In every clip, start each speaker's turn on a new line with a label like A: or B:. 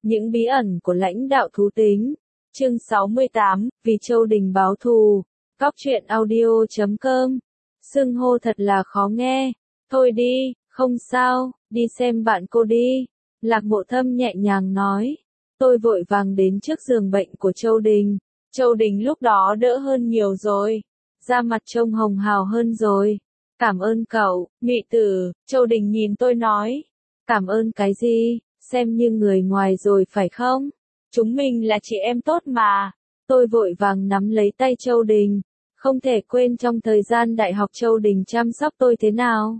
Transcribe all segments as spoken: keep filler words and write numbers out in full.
A: Những bí ẩn của lãnh đạo thú tính. Chương sáu mươi tám, vì Châu Đình báo thù. Cóc truyện audio chấm com. Xưng hô thật là khó nghe. Thôi đi, không sao, đi xem bạn cô đi. Lạc Mộ Thâm nhẹ nhàng nói. Tôi vội vàng đến trước giường bệnh của Châu Đình. Châu Đình lúc đó đỡ hơn nhiều rồi. Da mặt trông hồng hào hơn rồi. Cảm ơn cậu, nhụy tử. Châu Đình nhìn tôi nói. Cảm ơn cái gì? Xem như người ngoài rồi phải không? Chúng mình là chị em tốt mà. Tôi vội vàng nắm lấy tay Châu Đình. Không thể quên trong thời gian đại học Châu Đình chăm sóc tôi thế nào.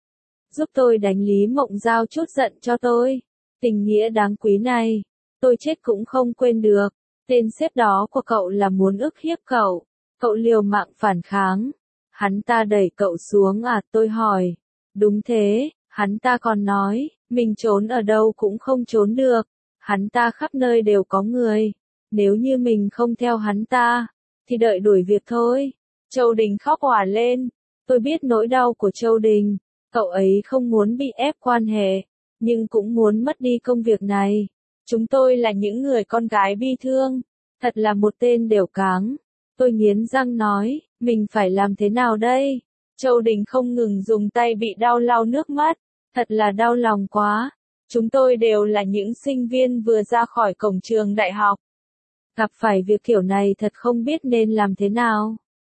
A: Giúp tôi đánh Lý Mộng Giao chút giận cho tôi. Tình nghĩa đáng quý này, tôi chết cũng không quên được. Tên sếp đó của cậu là muốn ức hiếp cậu. Cậu liều mạng phản kháng. Hắn ta đẩy cậu xuống à, tôi hỏi. Đúng thế, hắn ta còn nói, mình trốn ở đâu cũng không trốn được. Hắn ta khắp nơi đều có người. Nếu như mình không theo hắn ta, thì đợi đuổi việc thôi. Châu Đình khóc òa lên. Tôi biết nỗi đau của Châu Đình. Cậu ấy không muốn bị ép quan hệ, nhưng cũng muốn mất đi công việc này. Chúng tôi là những người con gái bi thương. Thật là một tên đều cáng. Tôi nghiến răng nói, mình phải làm thế nào đây? Châu Đình không ngừng dùng tay bị đau lau nước mắt. Thật là đau lòng quá. Chúng tôi đều là những sinh viên vừa ra khỏi cổng trường đại học. Gặp phải việc kiểu này thật không biết nên làm thế nào.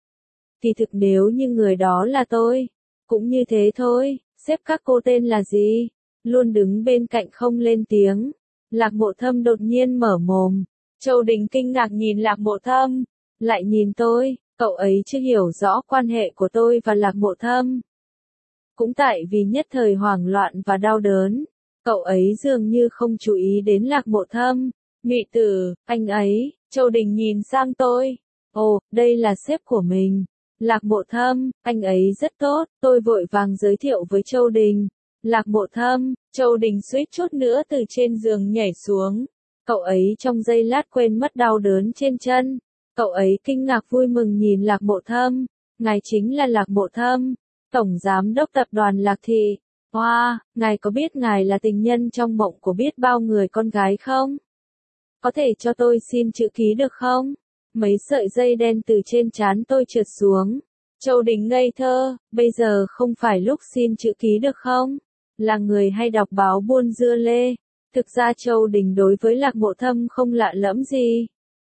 A: Thì thực nếu như người đó là tôi, cũng như thế thôi. Sếp các cô tên là gì? Luôn đứng bên cạnh không lên tiếng. Lạc Mộ Thâm đột nhiên mở mồm. Châu Đình kinh ngạc nhìn Lạc Mộ Thâm, lại nhìn tôi. Cậu ấy chưa hiểu rõ quan hệ của tôi và Lạc Mộ Thâm. Cũng tại vì nhất thời hoảng loạn và đau đớn, cậu ấy dường như không chú ý đến Lạc Mộ Thâm. Nhụy tử, anh ấy. Châu Đình nhìn sang tôi. Ồ, đây là sếp của mình. Lạc Mộ Thâm, anh ấy rất tốt. Tôi vội vàng giới thiệu với Châu Đình. Lạc Mộ Thâm. Châu Đình suýt chút nữa từ trên giường nhảy xuống. Cậu ấy trong giây lát quên mất đau đớn trên chân. Cậu ấy kinh ngạc vui mừng nhìn Lạc Mộ Thâm. Ngài chính là Lạc Mộ Thâm, Tổng Giám đốc Tập đoàn Lạc Thị. Wow, ngài có biết ngài là tình nhân trong mộng của biết bao người con gái không? Có thể cho tôi xin chữ ký được không? Mấy sợi dây đen từ trên trán tôi trượt xuống. Châu Đình ngây thơ, bây giờ không phải lúc xin chữ ký được không? Là người hay đọc báo buôn dưa lê. Thực ra Châu Đình đối với Lạc Mộ Thâm không lạ lẫm gì.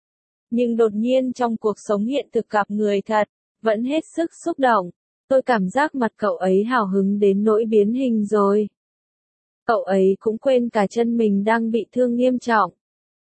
A: Nhưng đột nhiên trong cuộc sống hiện thực gặp người thật, vẫn hết sức xúc động. Tôi cảm giác mặt cậu ấy hào hứng đến nỗi biến hình rồi. Cậu ấy cũng quên cả chân mình đang bị thương nghiêm trọng.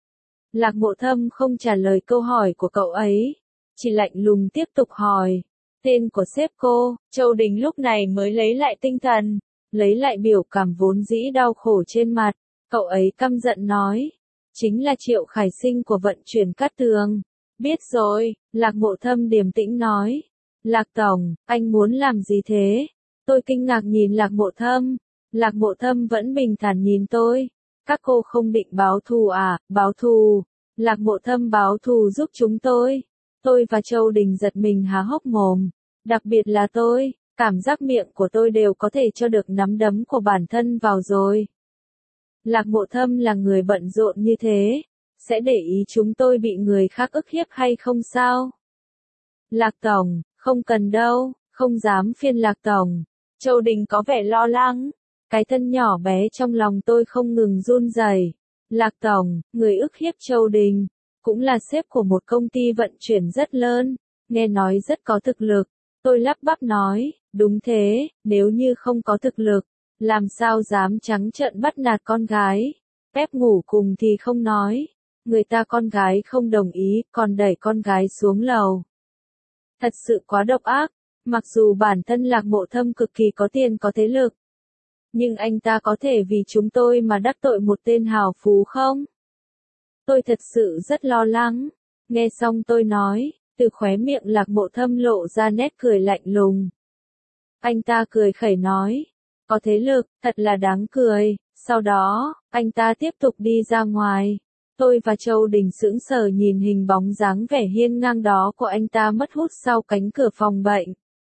A: Lạc Mộ Thâm không trả lời câu hỏi của cậu ấy, chỉ lạnh lùng tiếp tục hỏi. Tên của sếp cô. Châu Đình lúc này mới lấy lại tinh thần, lấy lại biểu cảm vốn dĩ đau khổ trên mặt. Cậu ấy căm giận nói. Chính là Triệu Khải Sinh của vận chuyển Cát Tường. Biết rồi, Lạc Mộ Thâm điềm tĩnh nói. Lạc Tổng, anh muốn làm gì thế? Tôi kinh ngạc nhìn Lạc Mộ Thâm. Lạc Mộ Thâm vẫn bình thản nhìn tôi. Các cô không định báo thù à? Báo thù? Lạc Mộ Thâm báo thù giúp chúng tôi. Tôi và Châu Đình giật mình há hốc mồm. Đặc biệt là tôi, cảm giác miệng của tôi đều có thể cho được nắm đấm của bản thân vào rồi. Lạc Mộ Thâm là người bận rộn như thế, sẽ để ý chúng tôi bị người khác ức hiếp hay không sao? Lạc Tổng, không cần đâu, không dám phiền Lạc Tổng. Châu Đình có vẻ lo lắng. Cái thân nhỏ bé trong lòng tôi không ngừng run rẩy. Lạc Tổng, người ức hiếp Châu Đình, cũng là sếp của một công ty vận chuyển rất lớn, nghe nói rất có thực lực. Tôi lắp bắp nói, đúng thế, nếu như không có thực lực, làm sao dám trắng trợn bắt nạt con gái. Phép ngủ cùng thì không nói, người ta con gái không đồng ý, còn đẩy con gái xuống lầu. Thật sự quá độc ác, mặc dù bản thân Lạc Mộ Thâm cực kỳ có tiền có thế lực. Nhưng anh ta có thể vì chúng tôi mà đắc tội một tên hào phú không? Tôi thật sự rất lo lắng. Nghe xong tôi nói, từ khóe miệng Lạc Mộ Thâm lộ ra nét cười lạnh lùng. Anh ta cười khẩy nói, có thế lực, thật là đáng cười. Sau đó, anh ta tiếp tục đi ra ngoài. Tôi và Châu Đình sững sờ nhìn hình bóng dáng vẻ hiên ngang đó của anh ta mất hút sau cánh cửa phòng bệnh.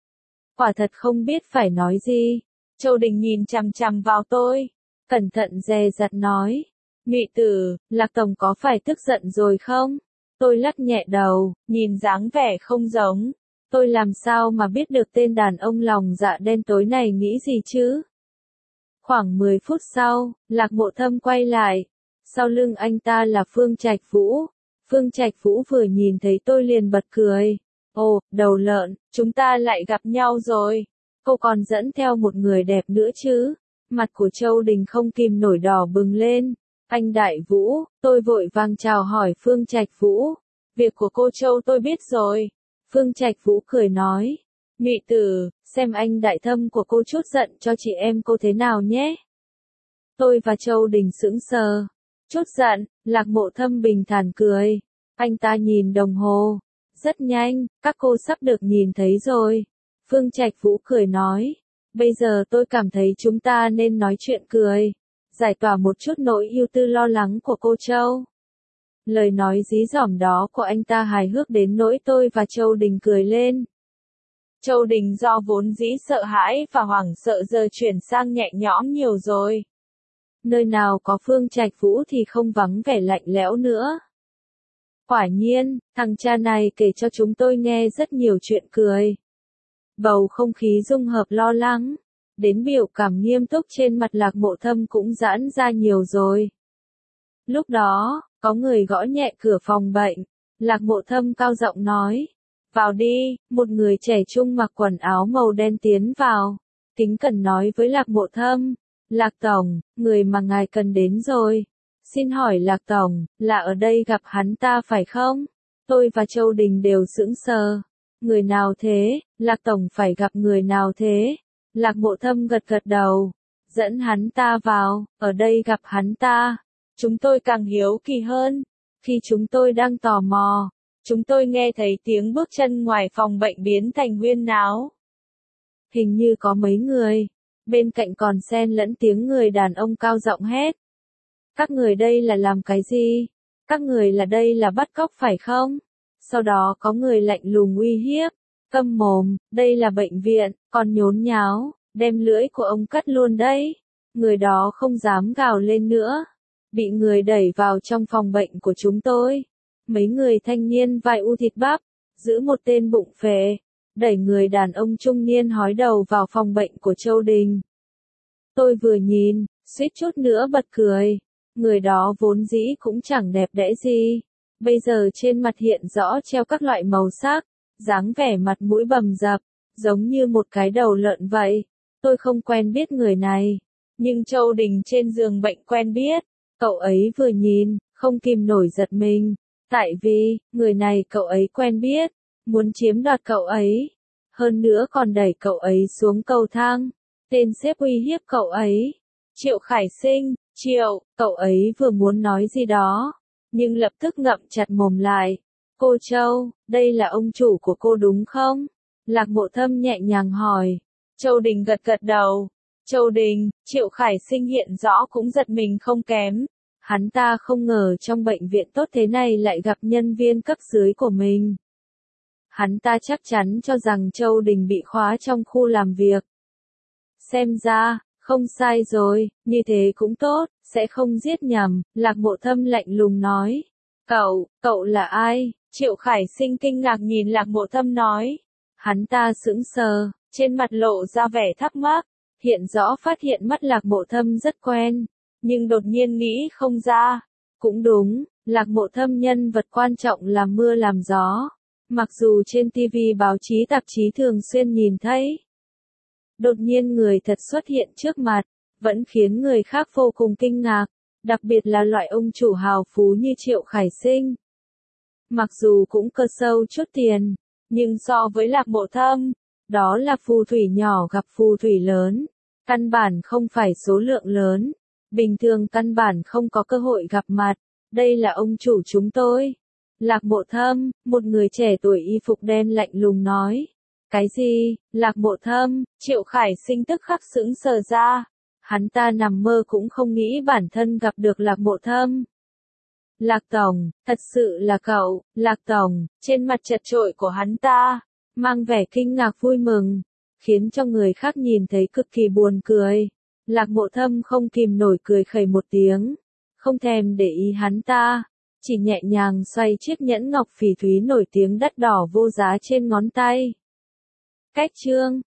A: Quả thật không biết phải nói gì. Châu Đình nhìn chằm chằm vào tôi, cẩn thận dè dặt nói, Ngụy Tử, Lạc Tổng có phải tức giận rồi không? Tôi lắc nhẹ đầu, nhìn dáng vẻ không giống. Tôi làm sao mà biết được tên đàn ông lòng dạ đen tối này nghĩ gì chứ? Khoảng mười phút sau, Lạc Mộ Thâm quay lại. Sau lưng anh ta là Phương Trạch Vũ. Phương Trạch Vũ vừa nhìn thấy tôi liền bật cười. Ồ, đầu lợn, chúng ta lại gặp nhau rồi. Cô còn dẫn theo một người đẹp nữa chứ? Mặt của Châu Đình không kìm nổi đỏ bừng lên. Anh Đại Vũ, tôi vội vàng chào hỏi Phương Trạch Vũ. Việc của cô Châu tôi biết rồi. Phương Trạch Vũ cười nói. Ngụy Tử, xem anh đại thâm của cô chút giận cho chị em cô thế nào nhé. Tôi và Châu Đình sững sờ. Chút giận, Lạc Mộ Thâm bình thản cười. Anh ta nhìn đồng hồ. Rất nhanh, các cô sắp được nhìn thấy rồi. Phương Trạch Vũ cười nói. Bây giờ tôi cảm thấy chúng ta nên nói chuyện cười. Giải tỏa một chút nỗi ưu tư lo lắng của cô Châu. Lời nói dí dỏm đó của anh ta hài hước đến nỗi tôi và Châu Đình cười lên. Châu Đình do vốn dĩ sợ hãi và hoảng sợ giờ chuyển sang nhẹ nhõm nhiều rồi. Nơi nào có Phương Trạch Vũ thì không vắng vẻ lạnh lẽo nữa. Quả nhiên, thằng cha này kể cho chúng tôi nghe rất nhiều chuyện cười. Bầu không khí dung hợp lo lắng, đến biểu cảm nghiêm túc trên mặt Lạc Mộ Thâm cũng giãn ra nhiều rồi. Lúc đó, có người gõ nhẹ cửa phòng bệnh, Lạc Mộ Thâm cao giọng nói. Vào đi, một người trẻ trung mặc quần áo màu đen tiến vào. Kính cẩn nói với Lạc Mộ Thâm. Lạc Tổng, người mà ngài cần đến rồi. Xin hỏi Lạc Tổng, là ở đây gặp hắn ta phải không? Tôi và Châu Đình đều sững sờ. Người nào thế? Lạc Tổng phải gặp người nào thế? Lạc Mộ Thâm gật gật đầu. Dẫn hắn ta vào, ở đây gặp hắn ta. Chúng tôi càng hiếu kỳ hơn. Khi chúng tôi đang tò mò, chúng tôi nghe thấy tiếng bước chân ngoài phòng bệnh biến thành huyên náo. Hình như có mấy người. Bên cạnh còn xen lẫn tiếng người đàn ông cao giọng hét. Các người đây là làm cái gì? Các người là đây là bắt cóc phải không? Sau đó có người lạnh lùng uy hiếp. Câm mồm, đây là bệnh viện, còn nhốn nháo, đem lưỡi của ông cắt luôn đấy. Người đó không dám gào lên nữa. Bị người đẩy vào trong phòng bệnh của chúng tôi. Mấy người thanh niên vai u thịt bắp, giữ một tên bụng phệ, đẩy người đàn ông trung niên hói đầu vào phòng bệnh của Châu Đình. Tôi vừa nhìn, suýt chút nữa bật cười. Người đó vốn dĩ cũng chẳng đẹp đẽ gì. Bây giờ trên mặt hiện rõ treo các loại màu sắc, dáng vẻ mặt mũi bầm dập, giống như một cái đầu lợn vậy. Tôi không quen biết người này, nhưng Châu Đình trên giường bệnh quen biết. Cậu ấy vừa nhìn, không kìm nổi giật mình. Tại vì, người này cậu ấy quen biết, muốn chiếm đoạt cậu ấy. Hơn nữa còn đẩy cậu ấy xuống cầu thang. Tên sếp uy hiếp cậu ấy. Triệu Khải Sinh, Triệu, cậu ấy vừa muốn nói gì đó, nhưng lập tức ngậm chặt mồm lại. Cô Châu, đây là ông chủ của cô đúng không? Lạc Mộ Thâm nhẹ nhàng hỏi. Châu Đình gật gật đầu. Châu Đình, Triệu Khải Sinh hiện rõ cũng giật mình không kém. Hắn ta không ngờ trong bệnh viện tốt thế này lại gặp nhân viên cấp dưới của mình. Hắn ta chắc chắn cho rằng Châu Đình bị khóa trong khu làm việc. Xem ra, không sai rồi, như thế cũng tốt, sẽ không giết nhầm, Lạc Mộ Thâm lạnh lùng nói. Cậu, cậu là ai? Triệu Khải Sinh kinh ngạc nhìn Lạc Mộ Thâm nói. Hắn ta sững sờ, trên mặt lộ ra vẻ thắc mắc, hiện rõ phát hiện mắt Lạc Mộ Thâm rất quen, nhưng đột nhiên nghĩ không ra. Cũng đúng, Lạc Mộ Thâm nhân vật quan trọng làm mưa làm gió, mặc dù trên ti vi báo chí tạp chí thường xuyên nhìn thấy. Đột nhiên người thật xuất hiện trước mặt, vẫn khiến người khác vô cùng kinh ngạc, đặc biệt là loại ông chủ hào phú như Triệu Khải Sinh. Mặc dù cũng cơ sâu chút tiền, nhưng so với Lạc Mộ Thâm, đó là phù thủy nhỏ gặp phù thủy lớn, căn bản không phải số lượng lớn, bình thường căn bản không có cơ hội gặp mặt, đây là ông chủ chúng tôi. Lạc Mộ Thâm, một người trẻ tuổi y phục đen lạnh lùng nói. Cái gì? Lạc Mộ Thâm, Triệu Khải Sinh tức khắc sững sờ ra. Hắn ta nằm mơ cũng không nghĩ bản thân gặp được Lạc Mộ Thâm. Lạc Tổng, thật sự là cậu, Lạc Tổng, trên mặt chật chội của hắn ta, mang vẻ kinh ngạc vui mừng, khiến cho người khác nhìn thấy cực kỳ buồn cười. Lạc Mộ Thâm không kìm nổi cười khẩy một tiếng. không thèm để ý hắn ta, chỉ nhẹ nhàng xoay chiếc nhẫn ngọc phỉ thúy nổi tiếng đắt đỏ vô giá trên ngón tay. Cách chương